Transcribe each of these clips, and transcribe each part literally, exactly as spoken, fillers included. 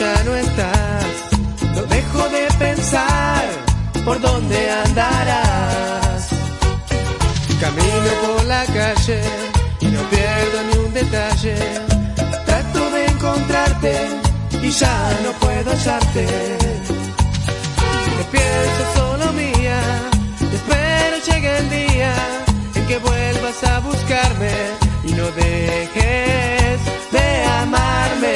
ya no estás, no dejo de pensar por dónde andarás. Camino por la calle y no pierdo ni un detalle. Trato de encontrarte y ya no puedo hallarte. Te pienso solo mía, espero llegue el día en que vuelvas a buscarme y no dejes de amarme.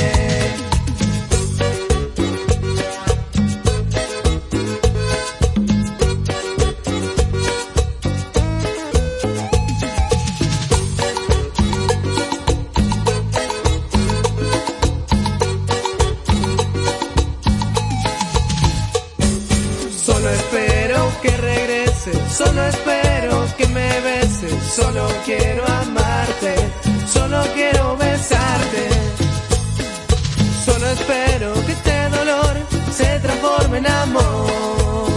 Solo espero que regreses, solo espero que me beses, solo quiero amarte, solo quiero besarte. Solo espero que este dolor se transforme en amor.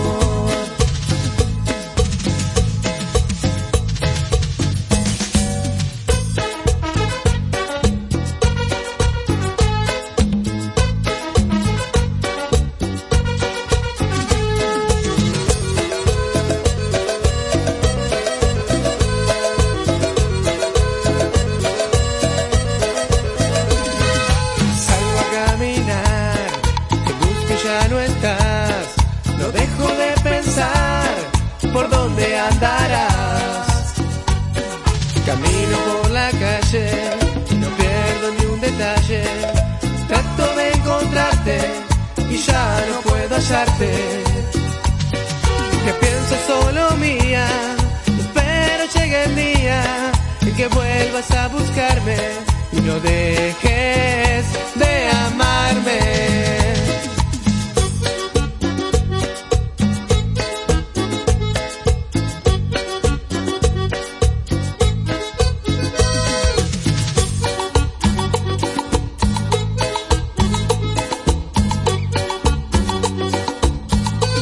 Ya no estás, no dejo de pensar por dónde andarás. Camino por la calle, no pierdo ni un detalle. Trato de encontrarte y ya no puedo hallarte. Que pienso solo mía, espero llegue el día en que vuelvas a buscarme y no dejes de amarme.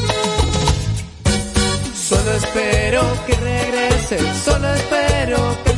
Solo espero que regreses, solo espero que